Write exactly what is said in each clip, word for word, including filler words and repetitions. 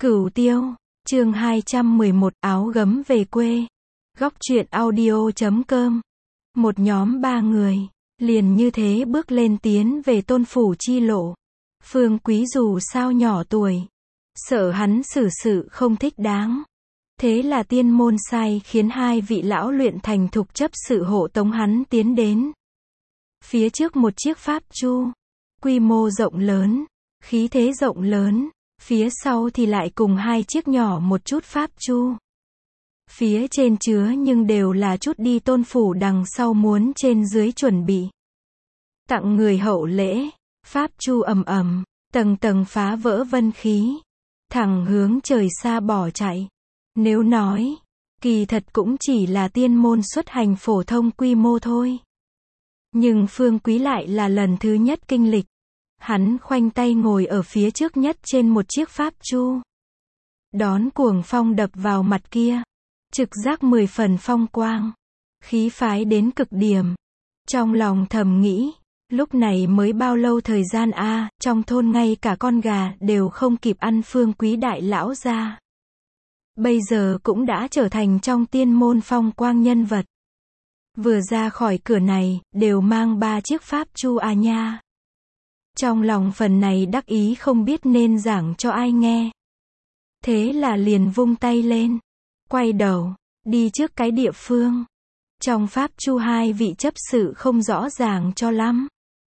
Cửu Tiêu, chương hai trăm mười một, áo gấm về quê. Góc truyện audio chấm com. Một nhóm ba người, liền như thế bước lên tiến về Tôn phủ chi lộ. Phương Quý dù sao nhỏ tuổi, sợ hắn xử sự không thích đáng. Thế là tiên môn sai khiến hai vị lão luyện thành thục chấp sự hộ tống hắn tiến đến. Phía trước một chiếc pháp chu, quy mô rộng lớn, khí thế rộng lớn. Phía sau thì lại cùng hai chiếc nhỏ một chút pháp chu. Phía trên chứa nhưng đều là chút đi Tôn phủ đằng sau muốn trên dưới chuẩn bị tặng người hậu lễ. Pháp chu ầm ầm, tầng tầng phá vỡ vân khí, thẳng hướng trời xa bỏ chạy. Nếu nói, kỳ thật cũng chỉ là tiên môn xuất hành phổ thông quy mô thôi. Nhưng Phương Quý lại là lần thứ nhất kinh lịch. Hắn khoanh tay ngồi ở phía trước nhất trên một chiếc pháp chu. Đón cuồng phong đập vào mặt kia. Trực giác mười phần phong quang. Khí phái đến cực điểm. Trong lòng thầm nghĩ, lúc này mới bao lâu thời gian a, à, trong thôn ngay cả con gà đều không kịp ăn Phương Quý đại lão ra. Bây giờ cũng đã trở thành trong tiên môn phong quang nhân vật. Vừa ra khỏi cửa này, đều mang ba chiếc pháp chu à nha. Trong lòng phần này đắc ý không biết nên giảng cho ai nghe. Thế là liền vung tay lên, quay đầu, đi trước cái địa phương. Trong pháp chu hai vị chấp sự không rõ ràng cho lắm.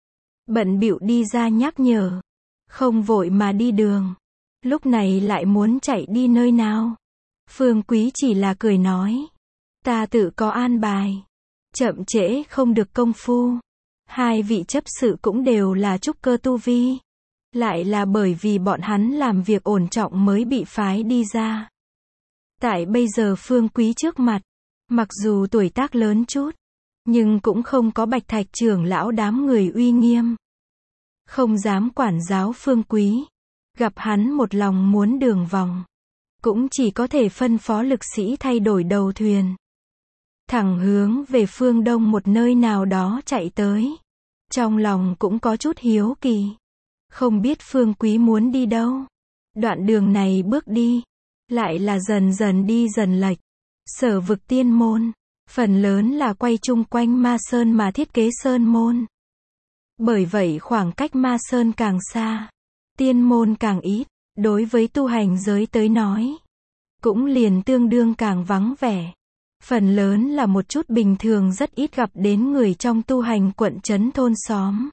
Bận bịu đi ra nhắc nhở. Không vội mà đi đường. Lúc này lại muốn chạy đi nơi nào. Phương Quý chỉ là cười nói. Ta tự có an bài. Chậm trễ không được công phu. Hai vị chấp sự cũng đều là trúc cơ tu vi. Lại là bởi vì bọn hắn làm việc ổn trọng mới bị phái đi ra. Tại bây giờ Phương Quý trước mặt, mặc dù tuổi tác lớn chút, nhưng cũng không có Bạch Thạch trưởng lão đám người uy nghiêm. Không dám quản giáo Phương Quý. Gặp hắn một lòng muốn đường vòng, cũng chỉ có thể phân phó lực sĩ thay đổi đầu thuyền. Thẳng hướng về phương đông một nơi nào đó chạy tới. Trong lòng cũng có chút hiếu kỳ. Không biết Phương Quý muốn đi đâu. Đoạn đường này bước đi, lại là dần dần đi dần lệch. Sở vực tiên môn, phần lớn là quay chung quanh Ma Sơn mà thiết kế sơn môn. Bởi vậy khoảng cách Ma Sơn càng xa, tiên môn càng ít, đối với tu hành giới tới nói, cũng liền tương đương càng vắng vẻ. Phần lớn là một chút bình thường rất ít gặp đến người trong tu hành quận trấn thôn xóm.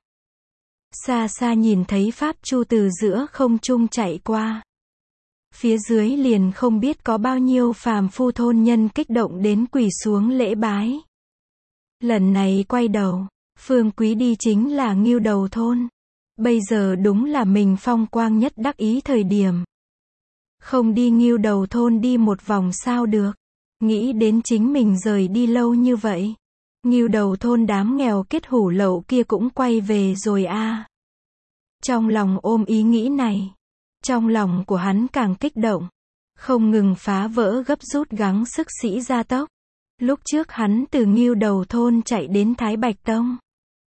Xa xa nhìn thấy pháp chu từ giữa không trung chạy qua. Phía dưới liền không biết có bao nhiêu phàm phu thôn nhân kích động đến quỳ xuống lễ bái. Lần này quay đầu, Phương Quý đi chính là Ngưu Đầu thôn. Bây giờ đúng là mình phong quang nhất đắc ý thời điểm. Không đi Ngưu Đầu thôn đi một vòng sao được. Nghĩ đến chính mình rời đi lâu như vậy. Ngưu Đầu thôn đám nghèo kết hủ lậu kia cũng quay về rồi a. À. Trong lòng ôm ý nghĩ này. Trong lòng của hắn càng kích động. Không ngừng phá vỡ gấp rút gắng sức sĩ gia tốc. Lúc trước hắn từ Ngưu Đầu thôn chạy đến Thái Bạch Tông.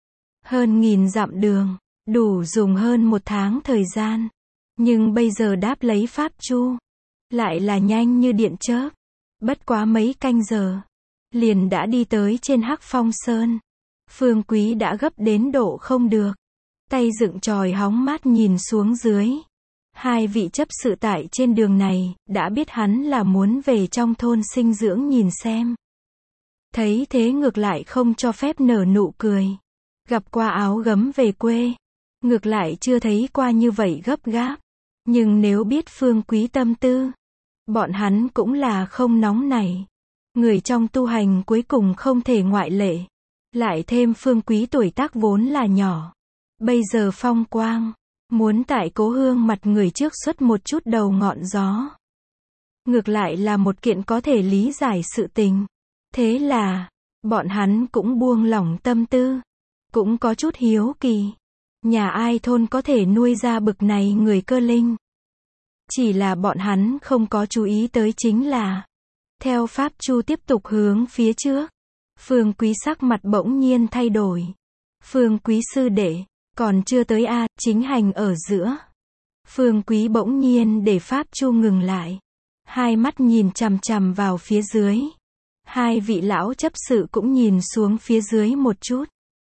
Hơn nghìn dặm đường. Đủ dùng hơn một tháng thời gian. Nhưng bây giờ đáp lấy pháp chu. Lại là nhanh như điện chớp. Bất quá mấy canh giờ, liền đã đi tới trên Hắc Phong Sơn. Phương Quý đã gấp đến độ không được. Tay dựng chòi hóng mát nhìn xuống dưới. Hai vị chấp sự tại trên đường này, đã biết hắn là muốn về trong thôn sinh dưỡng nhìn xem. Thấy thế ngược lại không cho phép nở nụ cười. Gặp qua áo gấm về quê. Ngược lại chưa thấy qua như vậy gấp gáp. Nhưng nếu biết Phương Quý tâm tư, bọn hắn cũng là không nóng nảy. Người trong tu hành cuối cùng không thể ngoại lệ. Lại thêm Phương Quý tuổi tác vốn là nhỏ. Bây giờ phong quang. Muốn tại cố hương mặt người trước xuất một chút đầu ngọn gió. Ngược lại là một kiện có thể lý giải sự tình. Thế là, bọn hắn cũng buông lỏng tâm tư. Cũng có chút hiếu kỳ. Nhà ai thôn có thể nuôi ra bực này người cơ linh. Chỉ là bọn hắn không có chú ý tới chính là, theo pháp chu tiếp tục hướng phía trước. Phương Quý sắc mặt bỗng nhiên thay đổi. Phương Quý sư đệ, còn chưa tới a, chính hành ở giữa. Phương Quý bỗng nhiên để pháp chu ngừng lại. Hai mắt nhìn chằm chằm vào phía dưới. Hai vị lão chấp sự cũng nhìn xuống phía dưới một chút.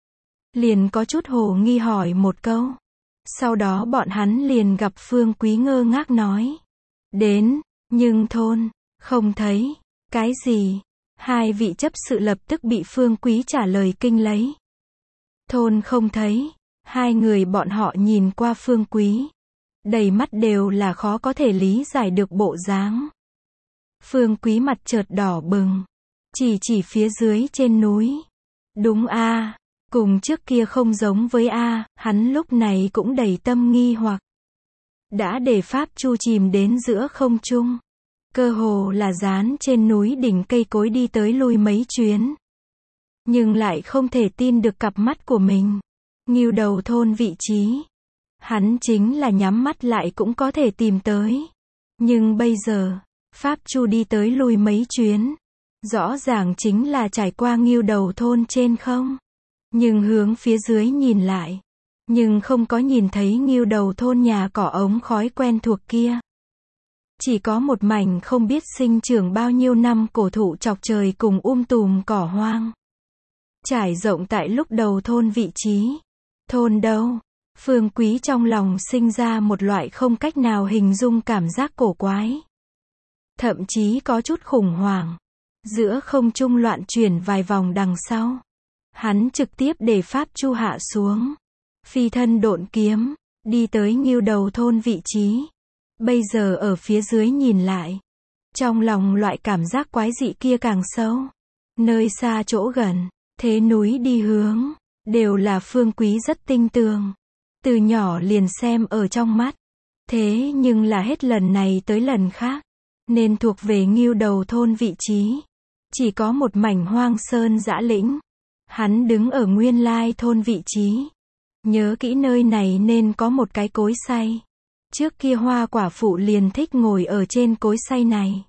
Liền có chút hồ nghi hỏi một câu. Sau đó bọn hắn liền gặp Phương Quý ngơ ngác nói. Đến, nhưng thôn, không thấy. Cái gì? Hai vị chấp sự lập tức bị Phương Quý trả lời kinh lấy. Thôn không thấy. Hai người bọn họ nhìn qua Phương Quý. Đầy mắt đều là khó có thể lý giải được bộ dáng. Phương Quý mặt chợt đỏ bừng. Chỉ chỉ phía dưới trên núi. Đúng a, cùng trước kia không giống với a, hắn lúc này cũng đầy tâm nghi hoặc. Đã để pháp chu chìm đến giữa không trung. Cơ hồ là dán trên núi đỉnh cây cối đi tới lui mấy chuyến. Nhưng lại không thể tin được cặp mắt của mình. Ngưu Đầu thôn vị trí. Hắn chính là nhắm mắt lại cũng có thể tìm tới. Nhưng bây giờ, pháp chu đi tới lui mấy chuyến. Rõ ràng chính là trải qua Ngưu Đầu thôn trên không. Nhưng hướng phía dưới nhìn lại. Nhưng không có nhìn thấy Ngưu Đầu thôn nhà cỏ ống khói quen thuộc kia. Chỉ có một mảnh không biết sinh trưởng bao nhiêu năm cổ thụ chọc trời cùng um tùm cỏ hoang. Trải rộng tại lúc đầu thôn vị trí. Thôn đâu? Phương Quý trong lòng sinh ra một loại không cách nào hình dung cảm giác cổ quái. Thậm chí có chút khủng hoảng. Giữa không trung loạn chuyển vài vòng đằng sau. Hắn trực tiếp để pháp chu hạ xuống. Phi thân độn kiếm. Đi tới Ngưu Đầu thôn vị trí. Bây giờ ở phía dưới nhìn lại. Trong lòng loại cảm giác quái dị kia càng sâu. Nơi xa chỗ gần. Thế núi đi hướng. Đều là Phương Quý rất tinh tường. Từ nhỏ liền xem ở trong mắt. Thế nhưng là hết lần này tới lần khác. Nên thuộc về Ngưu Đầu thôn vị trí. Chỉ có một mảnh hoang sơn dã lĩnh. Hắn đứng ở nguyên lai thôn vị trí. Nhớ kỹ nơi này nên có một cái cối xay. Trước kia Hoa quả phụ liền thích ngồi ở trên cối xay này.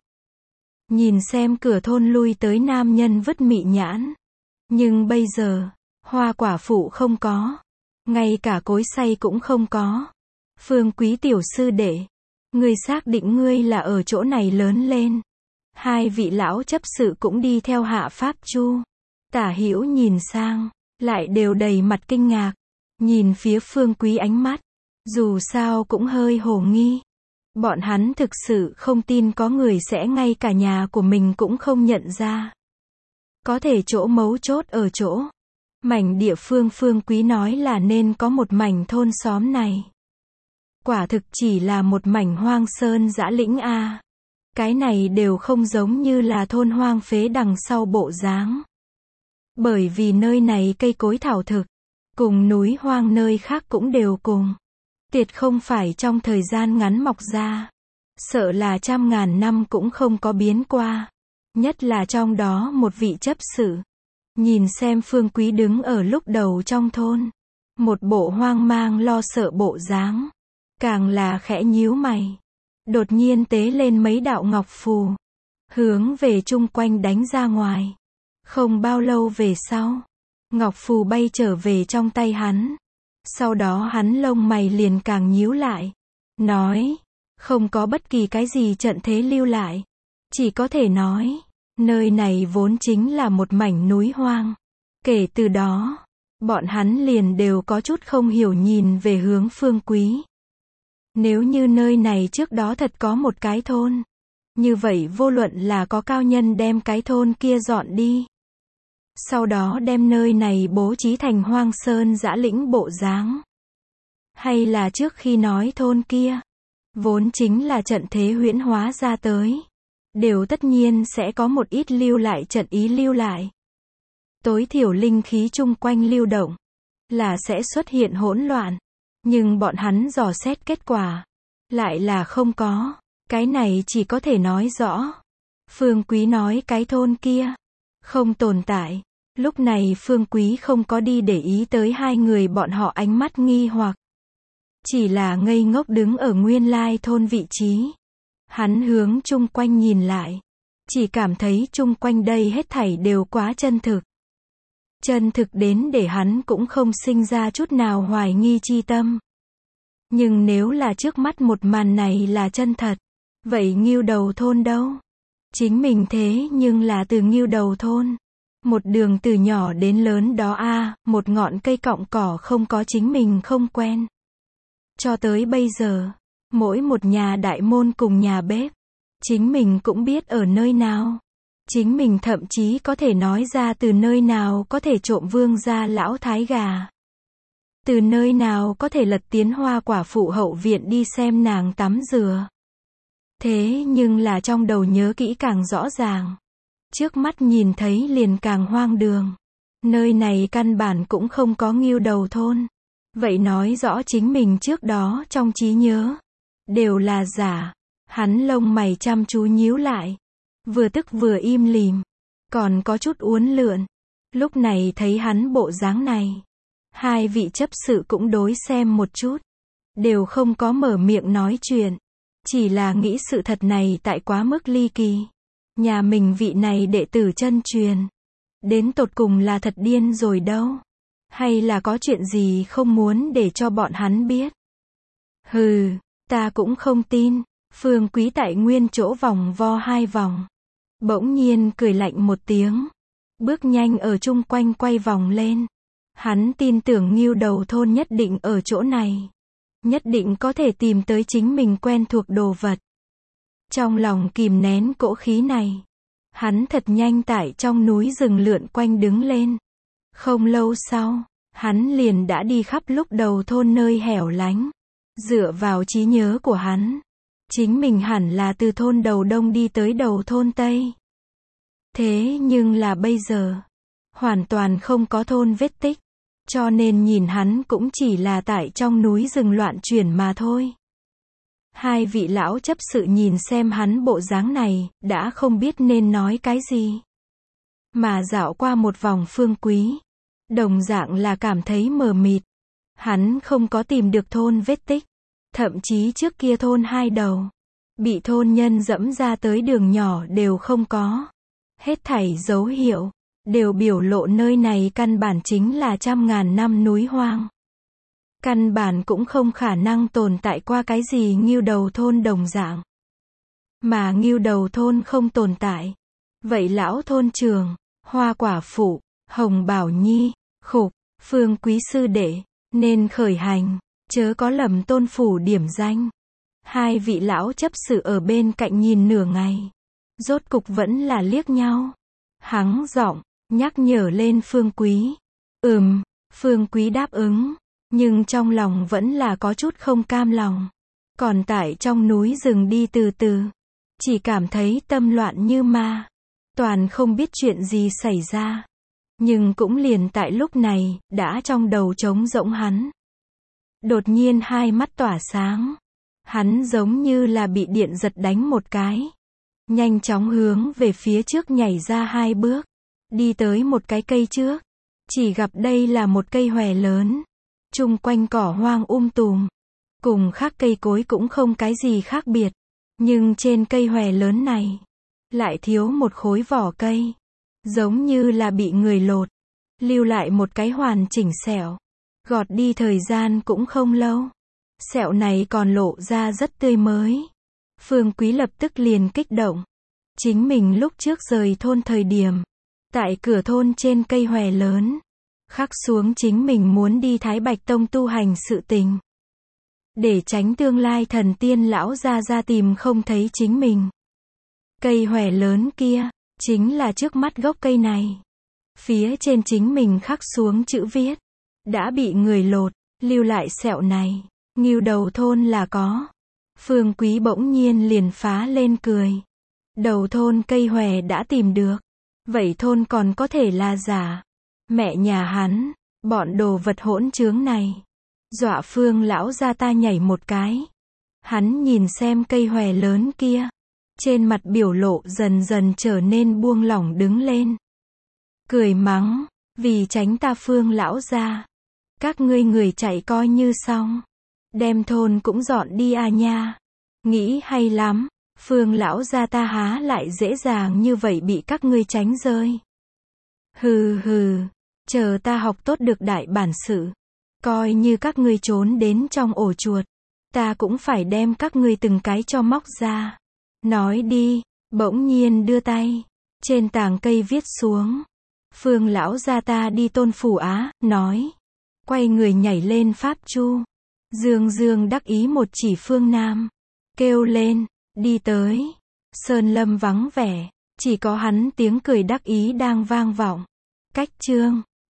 Nhìn xem cửa thôn lui tới nam nhân vứt mị nhãn. Nhưng bây giờ, Hoa quả phụ không có. Ngay cả cối xay cũng không có. Phương Quý tiểu sư đệ. Ngươi xác định ngươi là ở chỗ này lớn lên. Hai vị lão chấp sự cũng đi theo hạ pháp chu. Tả hữu nhìn sang. Lại đều đầy mặt kinh ngạc. Nhìn phía Phương Quý ánh mắt. Dù sao cũng hơi hồ nghi. Bọn hắn thực sự không tin có người sẽ ngay cả nhà của mình cũng không nhận ra. Có thể chỗ mấu chốt ở chỗ. Mảnh địa phương Phương Quý nói là nên có một mảnh thôn xóm này. Quả thực chỉ là một mảnh hoang sơn dã lĩnh a. Cái này đều không giống như là thôn hoang phế đằng sau bộ dáng. Bởi vì nơi này cây cối thảo thực. Cùng núi hoang nơi khác cũng đều cùng. Tuyệt không phải trong thời gian ngắn mọc ra. Sợ là trăm ngàn năm cũng không có biến qua. Nhất là trong đó một vị chấp sự. Nhìn xem Phương Quý đứng ở lúc đầu trong thôn. Một bộ hoang mang lo sợ bộ dáng. Càng là khẽ nhíu mày. Đột nhiên tế lên mấy đạo ngọc phù. Hướng về chung quanh đánh ra ngoài. Không bao lâu về sau. Ngọc phù bay trở về trong tay hắn. Sau đó hắn lông mày liền càng nhíu lại. Nói. Không có bất kỳ cái gì trận thế lưu lại. Chỉ có thể nói. Nơi này vốn chính là một mảnh núi hoang. Kể từ đó. Bọn hắn liền đều có chút không hiểu nhìn về hướng Phương Quý. Nếu như nơi này trước đó thật có một cái thôn. Như vậy vô luận là có cao nhân đem cái thôn kia dọn đi. Sau đó đem nơi này bố trí thành hoang sơn dã lĩnh bộ dáng. Hay là trước khi nói thôn kia. Vốn chính là trận thế huyễn hóa ra tới. Đều tất nhiên sẽ có một ít lưu lại trận ý lưu lại. Tối thiểu linh khí chung quanh lưu động. Là sẽ xuất hiện hỗn loạn. Nhưng bọn hắn dò xét kết quả. Lại là không có. Cái này chỉ có thể nói rõ. Phương Quý nói cái thôn kia. Không tồn tại. Lúc này Phương Quý không có đi để ý tới hai người bọn họ ánh mắt nghi hoặc. Chỉ là ngây ngốc đứng ở nguyên lai thôn vị trí. Hắn hướng chung quanh nhìn lại. Chỉ cảm thấy chung quanh đây hết thảy đều quá chân thực. Chân thực đến để hắn cũng không sinh ra chút nào hoài nghi chi tâm. Nhưng nếu là trước mắt một màn này là chân thật, vậy Ngưu Đầu Thôn đâu? Chính mình thế nhưng là từ Ngưu Đầu Thôn. Một đường từ nhỏ đến lớn đó a, à, một ngọn cây cọng cỏ không có chính mình không quen. Cho tới bây giờ, mỗi một nhà đại môn cùng nhà bếp, chính mình cũng biết ở nơi nào. Chính mình thậm chí có thể nói ra từ nơi nào có thể trộm vương gia lão thái gà. Từ nơi nào có thể lật tiến Hoa quả phụ hậu viện đi xem nàng tắm rửa. Thế nhưng là trong đầu nhớ kỹ càng rõ ràng. Trước mắt nhìn thấy liền càng hoang đường. Nơi này căn bản cũng không có Ngưu Đầu Thôn. Vậy nói rõ chính mình trước đó trong trí nhớ đều là giả. Hắn lông mày chăm chú nhíu lại, vừa tức vừa im lìm, còn có chút uốn lượn. Lúc này thấy hắn bộ dáng này, hai vị chấp sự cũng đối xem một chút, đều không có mở miệng nói chuyện, chỉ là nghĩ sự thật này tại quá mức ly kỳ. Nhà mình vị này đệ tử chân truyền, đến tột cùng là thật điên rồi đâu, hay là có chuyện gì không muốn để cho bọn hắn biết. Hừ, ta cũng không tin. Phương Quý tại nguyên chỗ vòng vo hai vòng, bỗng nhiên cười lạnh một tiếng, bước nhanh ở chung quanh quay vòng lên. Hắn tin tưởng Ngưu Đầu Thôn nhất định ở chỗ này, nhất định có thể tìm tới chính mình quen thuộc đồ vật. Trong lòng kìm nén cỗ khí này, hắn thật nhanh tại trong núi rừng lượn quanh đứng lên. Không lâu sau, hắn liền đã đi khắp lúc đầu thôn nơi hẻo lánh. Dựa vào trí nhớ của hắn, chính mình hẳn là từ thôn đầu đông đi tới đầu thôn tây. Thế nhưng là bây giờ, hoàn toàn không có thôn vết tích, cho nên nhìn hắn cũng chỉ là tại trong núi rừng loạn chuyển mà thôi. Hai vị lão chấp sự nhìn xem hắn bộ dáng này, đã không biết nên nói cái gì. Mà dạo qua một vòng Phương Quý, đồng dạng là cảm thấy mờ mịt. Hắn không có tìm được thôn vết tích. Thậm chí trước kia thôn hai đầu, bị thôn nhân dẫm ra tới đường nhỏ đều không có. Hết thảy dấu hiệu, đều biểu lộ nơi này căn bản chính là trăm ngàn năm núi hoang. Căn bản cũng không khả năng tồn tại qua cái gì Ngưu Đầu Thôn đồng dạng. Mà Ngưu Đầu Thôn không tồn tại. Vậy lão thôn trường, Hoa quả phụ, Hồng Bảo Nhi, Khục, Phương Quý sư đệ, nên khởi hành, chớ có lầm tôn phủ điểm danh. Hai vị lão chấp sự ở bên cạnh nhìn nửa ngày, rốt cục vẫn là liếc nhau. Hắng giọng, nhắc nhở lên Phương Quý. Ừm, Phương Quý đáp ứng, nhưng trong lòng vẫn là có chút không cam lòng. Còn tại trong núi rừng đi từ từ, chỉ cảm thấy tâm loạn như ma, toàn không biết chuyện gì xảy ra. Nhưng cũng liền tại lúc này, đã trong đầu trống rỗng hắn. Đột nhiên hai mắt tỏa sáng. Hắn giống như là bị điện giật đánh một cái. Nhanh chóng hướng về phía trước nhảy ra hai bước. Đi tới một cái cây trước. Chỉ gặp đây là một cây hòe lớn. Chung quanh cỏ hoang um tùm. Cùng khác cây cối cũng không cái gì khác biệt. Nhưng trên cây hòe lớn này, lại thiếu một khối vỏ cây. Giống như là bị người lột. Lưu lại một cái hoàn chỉnh sẹo. Gọt đi thời gian cũng không lâu. Sẹo này còn lộ ra rất tươi mới. Phương Quý lập tức liền kích động. Chính mình lúc trước rời thôn thời điểm, tại cửa thôn trên cây hòe lớn, khắc xuống chính mình muốn đi Thái Bạch Tông tu hành sự tình. Để tránh tương lai thần tiên lão ra ra tìm không thấy chính mình. Cây hòe lớn kia, chính là trước mắt gốc cây này. Phía trên chính mình khắc xuống chữ viết. Đã bị người lột, lưu lại sẹo này. Ngưu Đầu Thôn là có. Phương Quý bỗng nhiên liền phá lên cười. Đầu thôn cây hòe đã tìm được. Vậy thôn còn có thể là giả. Mẹ nhà hắn, bọn đồ vật hỗn trướng này. Dọa Phương lão gia ta nhảy một cái. Hắn nhìn xem cây hòe lớn kia. Trên mặt biểu lộ dần dần trở nên buông lỏng đứng lên. Cười mắng, vì tránh ta Phương lão gia. Các ngươi người chạy coi như xong. Đem thôn cũng dọn đi à nha. Nghĩ hay lắm, Phương lão gia ta há lại dễ dàng như vậy bị các ngươi tránh rơi. Hừ hừ, chờ ta học tốt được đại bản sự. Coi như các ngươi trốn đến trong ổ chuột. ta cũng phải đem các ngươi từng cái cho móc ra. Nói đi, bỗng nhiên đưa tay, trên tàng cây viết xuống. Phương lão gia ta đi Tôn Phủ Á, nói. Quay người nhảy lên pháp chu. Dương dương đắc ý một chỉ phương Nam. Kêu lên, đi tới. Sơn lâm vắng vẻ, chỉ có hắn tiếng cười đắc ý đang vang vọng. Cách chương